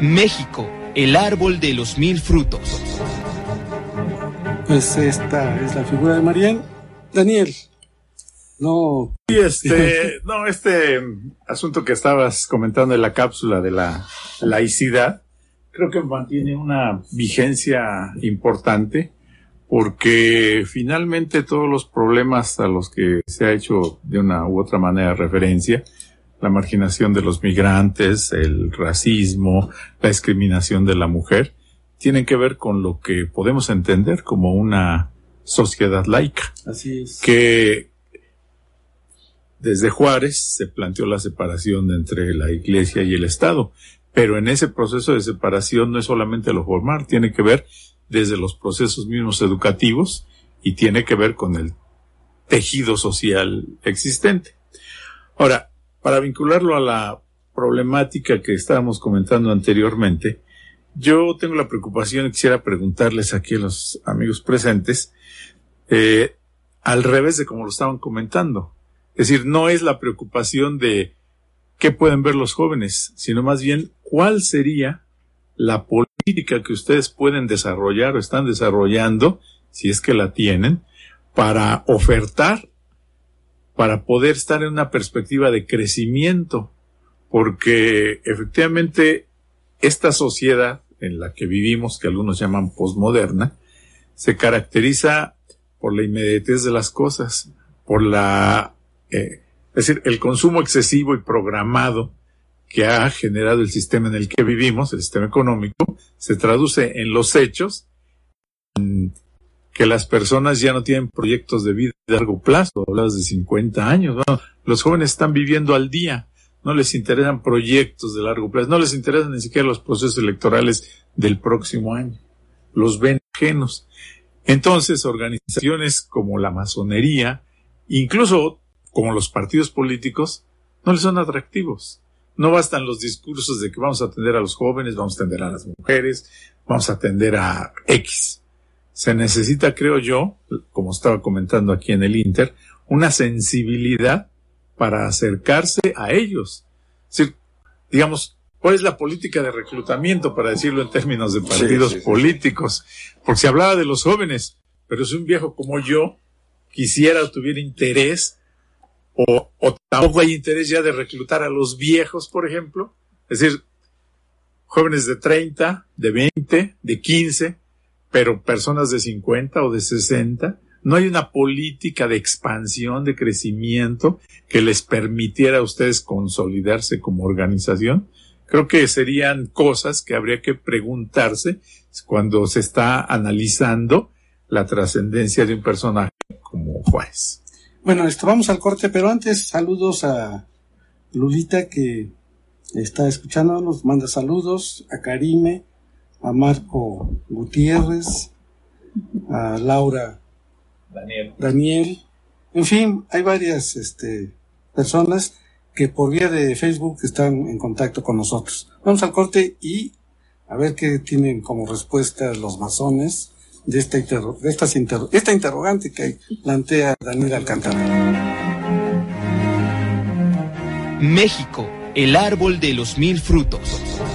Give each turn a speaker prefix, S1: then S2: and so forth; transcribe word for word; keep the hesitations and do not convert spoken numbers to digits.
S1: México, el árbol de los mil frutos.
S2: Pues esta es la figura de Marién. Daniel, no...
S3: Sí, este, no, este asunto que estabas comentando en la cápsula de la laicidad, creo que mantiene una vigencia importante, porque finalmente todos los problemas a los que se ha hecho de una u otra manera referencia, la marginación de los migrantes, el racismo, la discriminación de la mujer, tienen que ver con lo que podemos entender como una sociedad laica.
S2: Así es.
S3: Que desde Juárez se planteó la separación entre la Iglesia y el Estado, pero en ese proceso de separación no es solamente lo formal, tiene que ver desde los procesos mismos educativos y tiene que ver con el tejido social existente. Ahora, para vincularlo a la problemática que estábamos comentando anteriormente, yo tengo la preocupación y quisiera preguntarles aquí a los amigos presentes, eh, al revés de como lo estaban comentando. Es decir, no es la preocupación de qué pueden ver los jóvenes, sino más bien cuál sería la política que ustedes pueden desarrollar o están desarrollando, si es que la tienen, para ofertar, para poder estar en una perspectiva de crecimiento, porque efectivamente esta sociedad en la que vivimos, que algunos llaman posmoderna, se caracteriza por la inmediatez de las cosas, por la, eh, es decir, el consumo excesivo y programado que ha generado el sistema en el que vivimos, el sistema económico, se traduce en los hechos, en que las personas ya no tienen proyectos de vida de largo plazo, hablas de cincuenta años, ¿no? Los jóvenes están viviendo al día, no les interesan proyectos de largo plazo, no les interesan ni siquiera los procesos electorales del próximo año, los ven ajenos. Entonces, organizaciones como la masonería, incluso como los partidos políticos, no les son atractivos. No bastan los discursos de que vamos a atender a los jóvenes, vamos a atender a las mujeres, vamos a atender a X. Se necesita, creo yo, como estaba comentando aquí en el Inter, una sensibilidad para acercarse a ellos. Es decir, digamos, ¿cuál es la política de reclutamiento, para decirlo en términos de partidos sí, sí, políticos? Porque se hablaba de los jóvenes, pero si un viejo como yo quisiera o tuviera interés, o, o tampoco hay interés ya de reclutar a los viejos, por ejemplo, es decir, jóvenes de treinta, de veinte, de quince, pero personas de cincuenta o de sesenta, no hay una política de expansión, de crecimiento que les permitiera a ustedes consolidarse como organización. Creo que serían cosas que habría que preguntarse cuando se está analizando la trascendencia de un personaje como Juárez.
S2: Bueno, esto, vamos al corte, pero antes saludos a Lulita, que está escuchando, nos manda saludos, a Karime, a Marco Gutiérrez, a Laura
S3: Daniel.
S2: Daniel, en fin, hay varias este, personas que por vía de Facebook están en contacto con nosotros. Vamos al corte y a ver qué tienen como respuesta los masones de esta, interro- de estas interro- esta interrogante que plantea Daniel Alcántara.
S1: México, el árbol de los mil frutos.